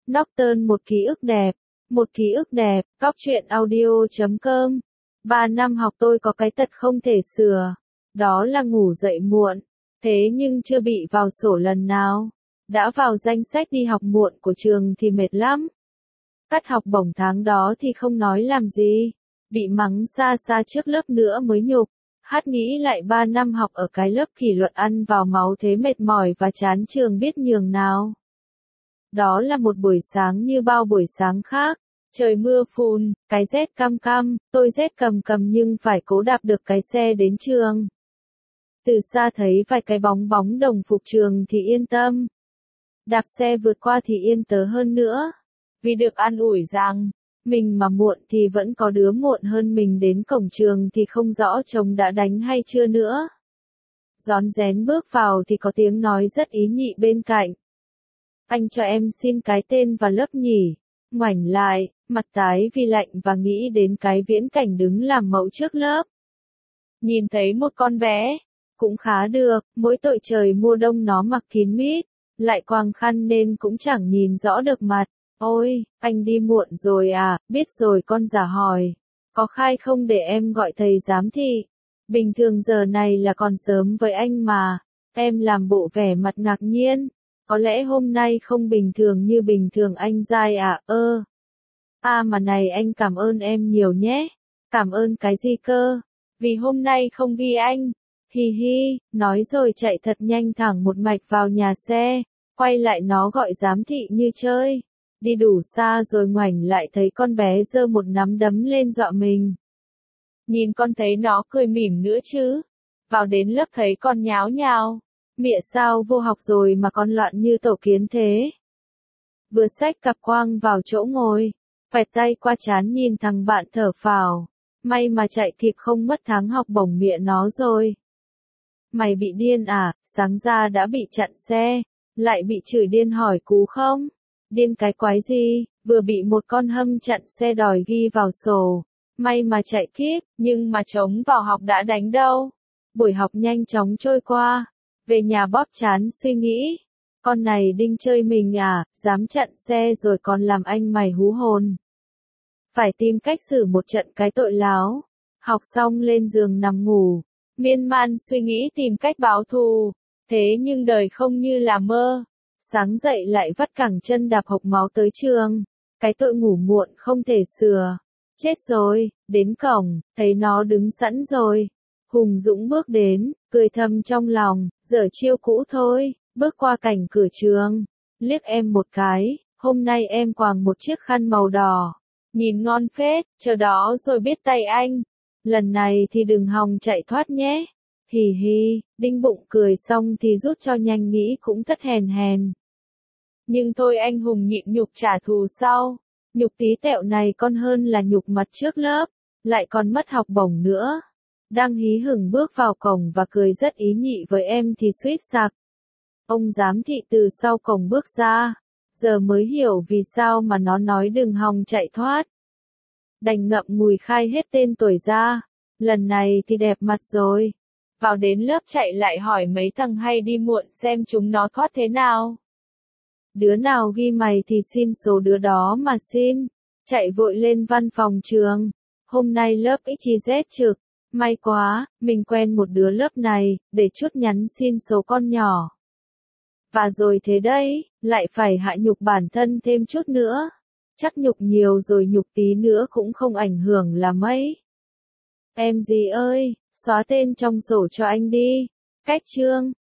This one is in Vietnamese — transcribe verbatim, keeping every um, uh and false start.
Norton một ký ức đẹp, một ký ức đẹp, góc truyện audio chấm com. Ba năm học tôi có cái tật không thể sửa, đó là ngủ dậy muộn, thế nhưng chưa bị vào sổ lần nào. Đã vào danh sách đi học muộn của trường thì mệt lắm. Cắt học bổng tháng đó thì không nói làm gì, bị mắng xa xa trước lớp nữa mới nhục. Hát nghĩ lại ba năm học ở cái lớp kỷ luật ăn vào máu thế mệt mỏi và chán trường biết nhường nào. Đó là một buổi sáng như bao buổi sáng khác, trời mưa phùn, cái rét căm căm, tôi rét cầm cầm nhưng phải cố đạp được cái xe đến trường. Từ xa thấy vài cái bóng bóng đồng phục trường thì yên tâm. Đạp xe vượt qua thì yên tớ hơn nữa, vì được an ủi rằng, mình mà muộn thì vẫn có đứa muộn hơn mình đến cổng trường thì không rõ chồng đã đánh hay chưa nữa. Rón rén bước vào thì có tiếng nói rất ý nhị bên cạnh. Anh cho em xin cái tên và lớp nhỉ. Ngoảnh lại, mặt tái vì lạnh và nghĩ đến cái viễn cảnh đứng làm mẫu trước lớp. Nhìn thấy một con bé, cũng khá được, mỗi tội trời mùa đông nó mặc kín mít, lại quàng khăn nên cũng chẳng nhìn rõ được mặt. Ôi, anh đi muộn rồi à, biết rồi con giả hỏi. Có khai không để em gọi thầy giám thị? Bình thường giờ này là còn sớm với anh mà. Em làm bộ vẻ mặt ngạc nhiên. Có lẽ hôm nay không bình thường như bình thường anh dai à, ơ. À mà này anh cảm ơn em nhiều nhé. Cảm ơn cái gì cơ? Vì hôm nay không ghi anh. Hi hi, nói rồi chạy thật nhanh thẳng một mạch vào nhà xe. Quay lại nó gọi giám thị như chơi. Đi đủ xa rồi ngoảnh lại thấy con bé giơ một nắm đấm lên dọa mình. Nhìn con thấy nó cười mỉm nữa chứ. Vào đến lớp thấy con nháo nhào. Mẹ sao vô học rồi mà con loạn như tổ kiến thế. Vừa xách cặp quang vào chỗ ngồi. Vẹt tay qua trán nhìn thằng bạn thở phào. May mà chạy kịp không mất tháng học bổng mẹ nó rồi. Mày bị điên à, sáng ra đã bị chặn xe. Lại bị chửi điên hỏi cú không? Điên cái quái gì, vừa bị một con hâm chặn xe đòi ghi vào sổ. May mà chạy kịp, nhưng mà trống vào học đã đánh đâu. Buổi học nhanh chóng trôi qua. Về nhà bóp chán suy nghĩ. Con này đinh chơi mình à, dám chặn xe rồi còn làm anh mày hú hồn. Phải tìm cách xử một trận cái tội láo. Học xong lên giường nằm ngủ. Miên man suy nghĩ tìm cách báo thù. Thế nhưng đời không như là mơ. Sáng dậy lại vắt cẳng chân đạp hộc máu tới trường. Cái tội ngủ muộn không thể sửa. Chết rồi, đến cổng, thấy nó đứng sẵn rồi. Hùng Dũng bước đến, cười thầm trong lòng, dở chiêu cũ thôi, bước qua cảnh cửa trường. Liếc em một cái, hôm nay em quàng một chiếc khăn màu đỏ. Nhìn ngon phết, chờ đó rồi biết tay anh. Lần này thì đừng hòng chạy thoát nhé. Hì hì, đinh bụng cười xong thì rút cho nhanh nghĩ cũng thất hèn hèn. Nhưng thôi anh Hùng nhịn nhục trả thù sau. Nhục tí tẹo này còn hơn là nhục mặt trước lớp, lại còn mất học bổng nữa. Đang hí hửng bước vào cổng và cười rất ý nhị với em thì suýt sặc. Ông giám thị từ sau cổng bước ra, giờ mới hiểu vì sao mà nó nói đừng hòng chạy thoát. Đành ngậm ngùi khai hết tên tuổi ra, lần này thì đẹp mặt rồi. Vào đến lớp chạy lại hỏi mấy thằng hay đi muộn xem chúng nó thoát thế nào. Đứa nào ghi mày thì xin số đứa đó mà xin. Chạy vội lên văn phòng trường. Hôm nay lớp ích zét trực. May quá, mình quen một đứa lớp này, để chút nhắn xin số con nhỏ. Và rồi thế đấy, lại phải hạ nhục bản thân thêm chút nữa. Chắc nhục nhiều rồi nhục tí nữa cũng không ảnh hưởng là mấy. Em gì ơi, xóa tên trong sổ cho anh đi. Cách chương.